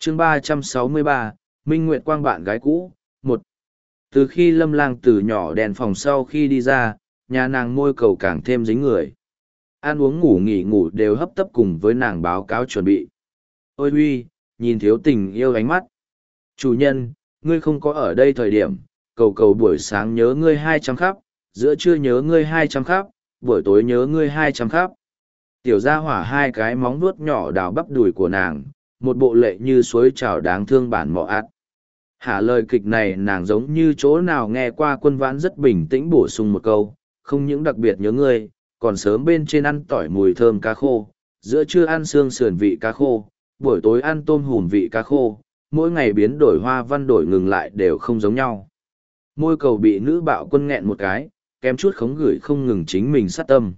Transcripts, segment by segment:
chương 363, Minh Nguyệt Quang bạn gái cũ, một. Từ khi Lâm Lang từ nhỏ đèn phòng sau khi đi ra, nhà nàng môi cầu càng thêm dính người. Ăn uống ngủ nghỉ ngủ đều hấp tấp cùng với nàng báo cáo chuẩn bị. Ôi huy, nhìn thiếu tình yêu ánh mắt. Chủ nhân, ngươi không có ở đây thời điểm, cầu cầu buổi sáng nhớ ngươi 200 khắp, giữa trưa nhớ ngươi 200 khắp, buổi tối nhớ ngươi 200 khắp. Tiểu gia hỏa hai cái móng vuốt nhỏ đào bắp đùi của nàng, một bộ lệ như suối trào đáng thương bản mọ ạt. Hả lời kịch này nàng giống như chỗ nào nghe qua Quân Vãn rất bình tĩnh bổ sung một câu, không những đặc biệt nhớ ngươi, còn sớm bên trên ăn tỏi mùi thơm cá khô, giữa trưa ăn xương sườn vị cá khô, buổi tối ăn tôm hùm vị cá khô, mỗi ngày biến đổi hoa văn đổi ngừng lại đều không giống nhau. Môi cầu bị nữ bạo quân nghẹn một cái, kém chút khống gửi không ngừng chính mình sát tâm.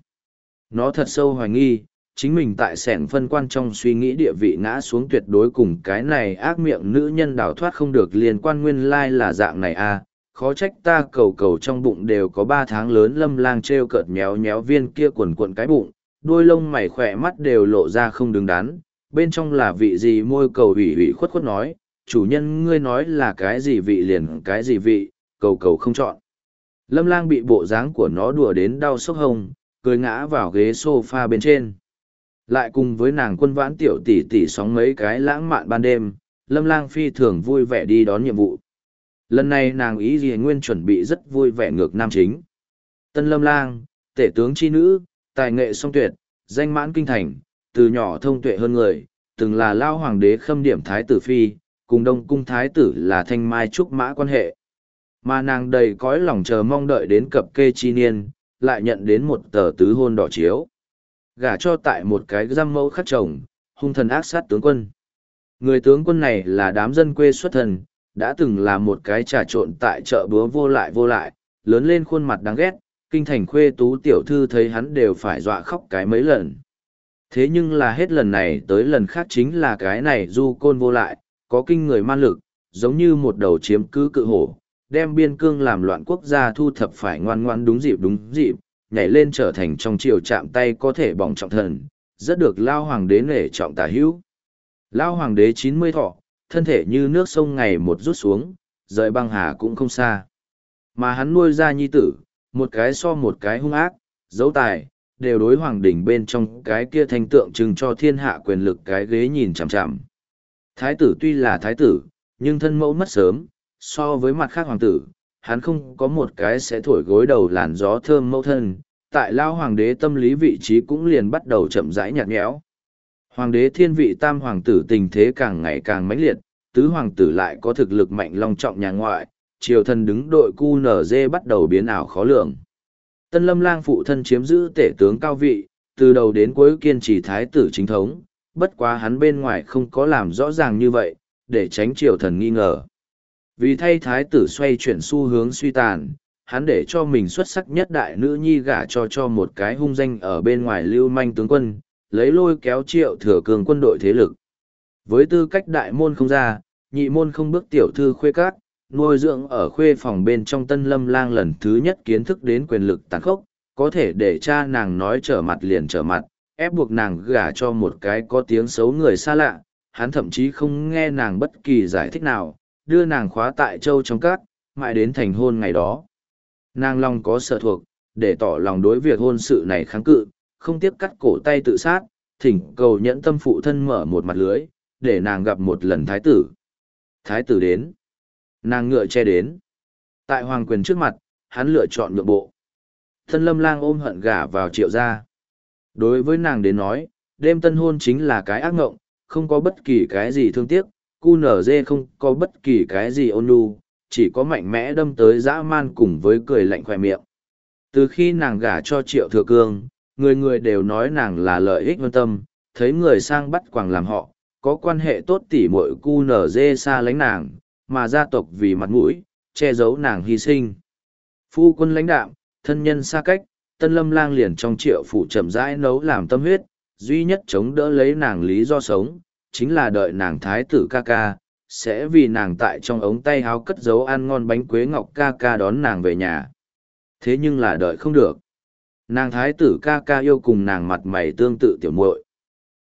Nó thật sâu hoài nghi, chính mình tại sẻng phân quan trong suy nghĩ địa vị ngã xuống tuyệt đối cùng cái này ác miệng nữ nhân đào thoát không được liên quan nguyên lai là dạng này à, khó trách ta cầu cầu trong bụng đều có 3 tháng lớn. Lâm Lang trêu cợt nhéo nhéo viên kia quần quần cái bụng, đôi lông mày khỏe mắt đều lộ ra không đứng đắn, bên trong là vị gì. Môi cầu ủy ủy khuất khuất nói, chủ nhân ngươi nói là cái gì vị liền cái gì vị, cầu cầu không chọn. Lâm Lang bị bộ dáng của nó đùa đến đau sốc hông, cười ngã vào ghế sofa bên trên. Lại cùng với nàng Quân Vãn tiểu tỷ tỷ sóng mấy cái lãng mạn ban đêm, Lâm Lang phi thường vui vẻ đi đón nhiệm vụ. Lần này nàng ý gì nguyên chuẩn bị rất vui vẻ ngược nam chính. Tân Lâm Lang, tể tướng chi nữ, tài nghệ song tuyệt, danh mãn kinh thành, từ nhỏ thông tuệ hơn người, từng là lao hoàng đế khâm điểm thái tử phi, cùng đông cung thái tử là thanh mai trúc mã quan hệ. Mà nàng đầy cõi lòng chờ mong đợi đến cập kê chi niên, lại nhận đến một tờ tứ hôn đỏ chiếu. Gả cho tại một cái giam mẫu khắc chồng, hung thần ác sát tướng quân. Người tướng quân này là đám dân quê xuất thân, đã từng là một cái trà trộn tại chợ búa vô lại, lớn lên khuôn mặt đáng ghét, kinh thành khuê tú tiểu thư thấy hắn đều phải dọa khóc cái mấy lần. Thế nhưng là hết lần này tới lần khác chính là cái này du côn vô lại, có kinh người man lực, giống như một đầu chiếm cứ cự hổ, đem biên cương làm loạn quốc gia thu thập phải ngoan ngoan đúng dịp, nhảy lên trở thành trong triều chạm tay có thể bỏng trọng thần, rất được lao hoàng đế nể trọng tả hữu. Lao hoàng đế 90 thọ, thân thể như nước sông ngày một rút xuống, rời băng hà cũng không xa. Mà hắn nuôi ra nhi tử, một cái so một cái hung ác, dấu tài, đều đối hoàng đỉnh bên trong cái kia thành tượng trưng cho thiên hạ quyền lực cái ghế nhìn chằm chằm. Thái tử tuy là thái tử, nhưng thân mẫu mất sớm, so với mặt khác hoàng tử, hắn không có một cái sẽ thổi gối đầu làn gió thơm mẫu thân, tại lao hoàng đế tâm lý vị trí cũng liền bắt đầu chậm rãi nhạt nhẽo. Hoàng đế thiên vị tam hoàng tử tình thế càng ngày càng mãnh liệt, tứ hoàng tử lại có thực lực mạnh long trọng nhà ngoại, triều thần đứng đội QNZ bắt đầu biến ảo khó lường. Tân Lâm Lang phụ thân chiếm giữ tể tướng cao vị, từ đầu đến cuối kiên trì thái tử chính thống, bất quá hắn bên ngoài không có làm rõ ràng như vậy, để tránh triều thần nghi ngờ. Vì thay thái tử xoay chuyển xu hướng suy tàn, hắn để cho mình xuất sắc nhất đại nữ nhi gả cho một cái hung danh ở bên ngoài lưu manh tướng quân, lấy lôi kéo Triệu Thừa Cường quân đội thế lực. Với tư cách đại môn không ra, nhị môn không bước tiểu thư khuê các, nuôi dưỡng ở khuê phòng bên trong Tân Lâm Lang lần thứ nhất kiến thức đến quyền lực tàn khốc, có thể để cha nàng nói trở mặt liền trở mặt, ép buộc nàng gả cho một cái có tiếng xấu người xa lạ, hắn thậm chí không nghe nàng bất kỳ giải thích nào, đưa nàng khóa tại châu trong cát, mãi đến thành hôn ngày đó. Nàng lòng có sở thuộc, để tỏ lòng đối việc hôn sự này kháng cự, không tiếc cắt cổ tay tự sát, thỉnh cầu nhẫn tâm phụ thân mở một mặt lưới, để nàng gặp một lần thái tử. Thái tử đến. Nàng ngựa che đến. Tại hoàng quyền trước mặt, hắn lựa chọn nhượng bộ. Tân Lâm Lang ôm hận gả vào Triệu gia. Đối với nàng đến nói, đêm tân hôn chính là cái ác ngộng, không có bất kỳ cái gì thương tiếc, QNZ không có bất kỳ cái gì ôn nhu, chỉ có mạnh mẽ đâm tới dã man cùng với cười lạnh khỏe miệng. Từ khi nàng gả cho Triệu Thừa Cương, người người đều nói nàng là lợi ích vân tâm, thấy người sang bắt quàng làm họ, có quan hệ tốt tỉ muội QNZ xa lánh nàng, mà gia tộc vì mặt mũi, che giấu nàng hy sinh. Phu quân lãnh đạm, thân nhân xa cách, Tân Lâm Lang liền trong Triệu phủ chậm rãi nấu làm tâm huyết, duy nhất chống đỡ lấy nàng lý do sống, chính là đợi nàng thái tử ca ca, sẽ vì nàng tại trong ống tay háo cất giấu ăn ngon bánh quế ngọc ca ca đón nàng về nhà. Thế nhưng là đợi không được. Nàng thái tử ca ca yêu cùng nàng mặt mày tương tự tiểu muội.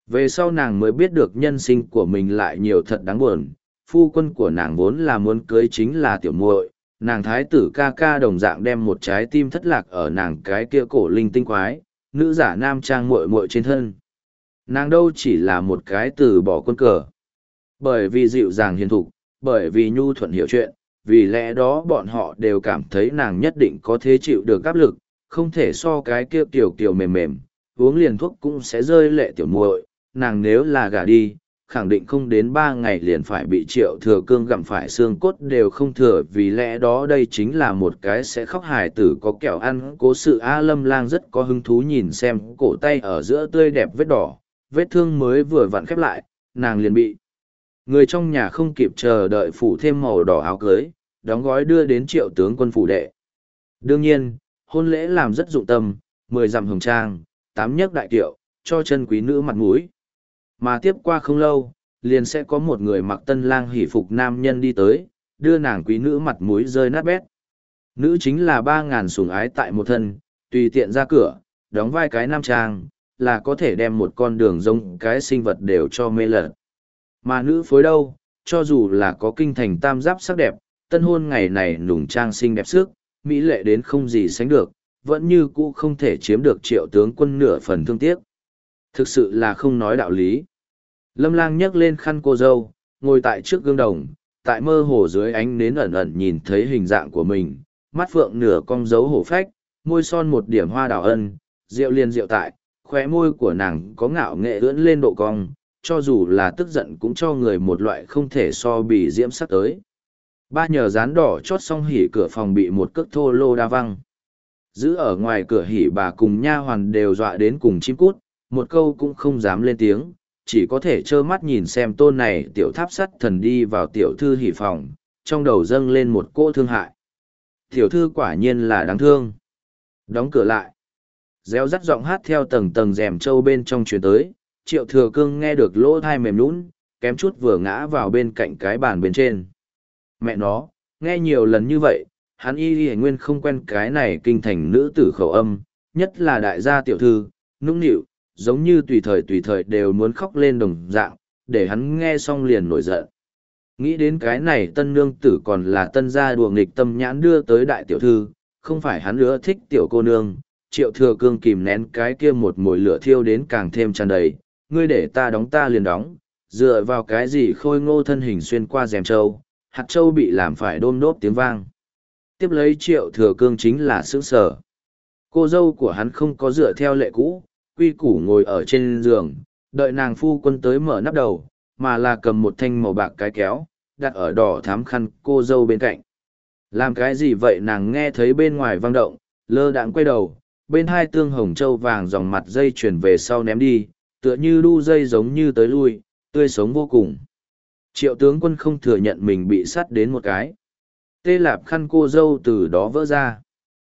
Về sau nàng mới biết được nhân sinh của mình lại nhiều thật đáng buồn, phu quân của nàng vốn là muốn cưới chính là tiểu muội, nàng thái tử ca ca đồng dạng đem một trái tim thất lạc ở nàng cái kia cổ linh tinh quái, nữ giả nam trang muội muội trên thân. Nàng đâu chỉ là một cái từ bỏ quân cờ. Bởi vì dịu dàng hiền thục, bởi vì nhu thuận hiểu chuyện, vì lẽ đó bọn họ đều cảm thấy nàng nhất định có thể chịu được áp lực, không thể so cái kia kiểu kiểu mềm mềm, uống liền thuốc cũng sẽ rơi lệ tiểu muội, nàng nếu là gả đi, khẳng định không đến 3 ngày liền phải bị Triệu Thừa Cương gặm phải xương cốt đều không thừa, vì lẽ đó đây chính là một cái sẽ khóc hài tử có kẹo ăn. Cố sự A Lâm Lang rất có hứng thú nhìn xem cổ tay ở giữa tươi đẹp vết đỏ, vết thương mới vừa vặn khép lại, nàng liền bị người trong nhà không kịp chờ đợi phủ thêm màu đỏ áo cưới, đóng gói đưa đến Triệu tướng quân phủ đệ. Đương nhiên, hôn lễ làm rất dụng tâm, 10 dặm hồng trang, 8 nhấc đại kiệu, cho chân quý nữ mặt mũi. Mà tiếp qua không lâu, liền sẽ có một người mặc tân lang hỷ phục nam nhân đi tới, đưa nàng quý nữ mặt mũi rơi nát bét. Nữ chính là 3.000 sủng ái tại một thân, tùy tiện ra cửa, đóng vai cái nam trang, là có thể đem một con đường giống cái sinh vật đều cho mê lật. Mà nữ phối đâu, cho dù là có kinh thành tam giáp sắc đẹp, tân hôn ngày này nùng trang xinh đẹp sức, mỹ lệ đến không gì sánh được, vẫn như cũ không thể chiếm được Triệu tướng quân nửa phần thương tiếc. Thực sự là không nói đạo lý. Lâm Lang nhấc lên khăn cô dâu, ngồi tại trước gương đồng, tại mơ hồ dưới ánh nến ẩn ẩn nhìn thấy hình dạng của mình, mắt phượng nửa cong dấu hổ phách, môi son một điểm hoa đào ân, rượu liền rượu tại, khóe môi của nàng có ngạo nghệ ưỡn lên độ cong, cho dù là tức giận cũng cho người một loại không thể so bì diễm sắc tới. Ba nhờ dán đỏ chót xong hỉ cửa phòng bị một cước thô lô đa văng. Giữ ở ngoài cửa hỉ bà cùng nha hoàn đều dọa đến cùng chim cút, một câu cũng không dám lên tiếng, chỉ có thể trơ mắt nhìn xem tôn này tiểu tháp sắt thần đi vào tiểu thư hỉ phòng, trong đầu dâng lên một cỗ thương hại. Tiểu thư quả nhiên là đáng thương. Đóng cửa lại. Réo rắt giọng hát theo tầng tầng rèm trâu bên trong truyền tới, Triệu Thừa Cương nghe được lỗ thai mềm nhũn, kém chút vừa ngã vào bên cạnh cái bàn bên trên. Mẹ nó, nghe nhiều lần như vậy, hắn y nguyên không quen cái này kinh thành nữ tử khẩu âm, nhất là đại gia tiểu thư, nũng nịu, giống như tùy thời đều muốn khóc lên đồng dạng, để hắn nghe xong liền nổi giận. Nghĩ đến cái này tân nương tử còn là tân gia đùa nghịch tâm nhãn đưa tới đại tiểu thư, không phải hắn ưa thích tiểu cô nương, Triệu Thừa Cương kìm nén cái kia một mồi lửa thiêu đến càng thêm tràn đầy, ngươi để ta đóng ta liền đóng, dựa vào cái gì khôi ngô thân hình xuyên qua rèm trâu, hạt trâu bị làm phải đôm đốp tiếng vang. Tiếp lấy Triệu Thừa Cương chính là sướng sở. Cô dâu của hắn không có dựa theo lệ cũ, quy củ ngồi ở trên giường, đợi nàng phu quân tới mở nắp đầu, mà là cầm một thanh màu bạc cái kéo, đặt ở đỏ thắm khăn cô dâu bên cạnh. Làm cái gì vậy nàng nghe thấy bên ngoài vang động, lơ đãng quay đầu, bên hai tương hồng châu vàng dòng mặt dây chuyển về sau ném đi, tựa như đu dây giống như tới lui, tươi sống vô cùng. Triệu tướng quân không thừa nhận mình bị sắt đến một cái. Tê lạp khăn cô dâu từ đó vỡ ra.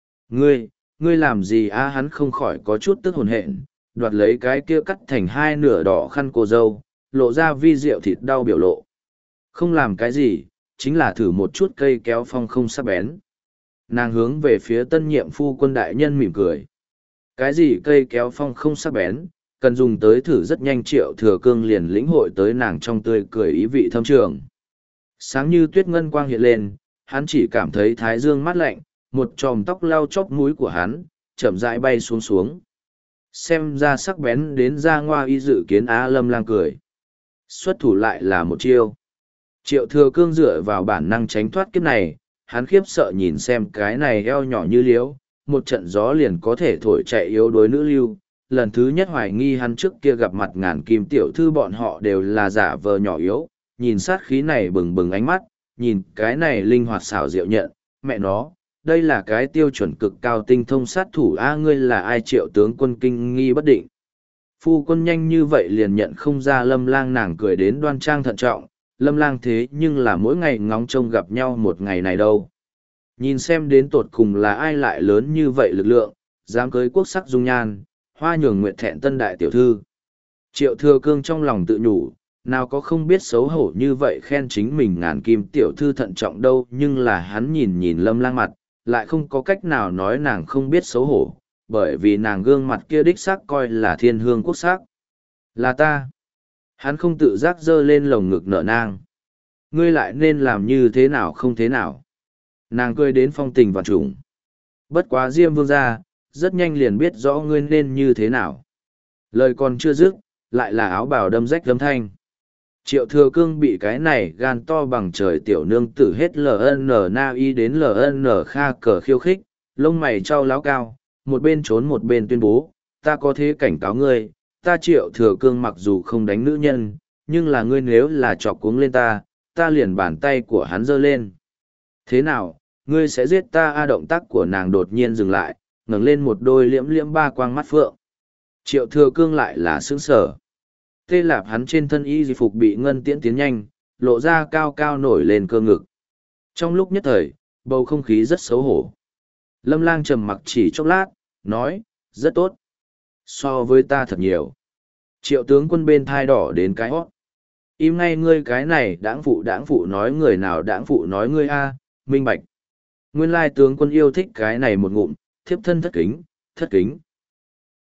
Ngươi làm gì á hắn không khỏi có chút tức hồn hện, đoạt lấy cái kia cắt thành hai nửa đỏ khăn cô dâu, lộ ra vi rượu thịt đau biểu lộ. Không làm cái gì, chính là thử một chút cây kéo phong không sắc bén. Nàng hướng về phía tân nhiệm phu quân đại nhân mỉm cười. Cái gì cây kéo phong không sắc bén, cần dùng tới thử rất nhanh. Triệu Thừa Cương liền lĩnh hội tới nàng trong tươi cười ý vị thâm trường. Sáng như tuyết ngân quang hiện lên, hắn chỉ cảm thấy thái dương mát lạnh, một chòm tóc lau chóp mũi của hắn, chậm rãi bay xuống xuống. Xem ra sắc bén đến ra ngoa y dự kiến Á Lâm Lang cười. Xuất thủ lại là một chiêu. Triệu Thừa Cương dựa vào bản năng tránh thoát kiếp này, hắn khiếp sợ nhìn xem cái này eo nhỏ như liếu, một trận gió liền có thể thổi chạy yếu đuối nữ lưu. Lần thứ nhất hoài nghi hắn trước kia gặp mặt ngàn kim tiểu thư bọn họ đều là giả vờ nhỏ yếu, nhìn sát khí này bừng bừng ánh mắt, nhìn cái này linh hoạt xảo diệu nhận, mẹ nó, đây là cái tiêu chuẩn cực cao tinh thông sát thủ a. Ngươi là ai? Triệu tướng quân kinh nghi bất định. Phu quân nhanh như vậy liền nhận không ra Lâm Lang, nàng cười đến đoan trang thận trọng, Lâm Lang thế nhưng là mỗi ngày ngóng trông gặp nhau một ngày này đâu. Nhìn xem đến tột cùng là ai lại lớn như vậy lực lượng, dám cưới quốc sắc dung nhan, hoa nhường nguyện thẹn tân đại tiểu thư. Triệu Thừa Cương trong lòng tự nhủ, nào có không biết xấu hổ như vậy khen chính mình ngàn kim tiểu thư thận trọng đâu, nhưng là hắn nhìn nhìn Lâm Lang mặt, lại không có cách nào nói nàng không biết xấu hổ, bởi vì nàng gương mặt kia đích xác coi là thiên hương quốc sắc. Là ta. Hắn không tự giác giơ lên lồng ngực nở nang. Ngươi lại nên làm như thế nào không thế nào. Nàng cười đến phong tình vạn trùng. Bất quá Diêm Vương gia, rất nhanh liền biết rõ ngươi nên như thế nào. Lời còn chưa dứt, lại là áo bào đâm rách đâm thanh. Triệu Thừa Cương bị cái này gan to bằng trời tiểu nương tử hết LN na y đến LN kha cờ khiêu khích, lông mày trao láo cao, một bên trốn một bên tuyên bố, ta có thế cảnh cáo ngươi, ta Triệu Thừa Cương mặc dù không đánh nữ nhân, nhưng là ngươi nếu là chọc cuống lên ta liền bàn tay của hắn giơ lên. Thế nào, ngươi sẽ giết ta? A động tác của nàng đột nhiên dừng lại, ngẩng lên một đôi liễm liễm ba quang mắt phượng. Triệu Thừa Cương lại là sững sở. Tê lạp hắn trên thân y phục bị ngân tiễn tiến nhanh, lộ ra cao cao nổi lên cơ ngực. Trong lúc nhất thời, bầu không khí rất xấu hổ. Lâm Lang trầm mặc chỉ chốc lát, nói, rất tốt. So với ta thật nhiều. Triệu tướng quân bên thai đỏ đến cái hót. Im ngay ngươi cái này đãng phụ nói người nào đãng phụ nói ngươi a, minh bạch. Nguyên lai tướng quân yêu thích cái này một ngụm, thiếp thân thất kính, thất kính.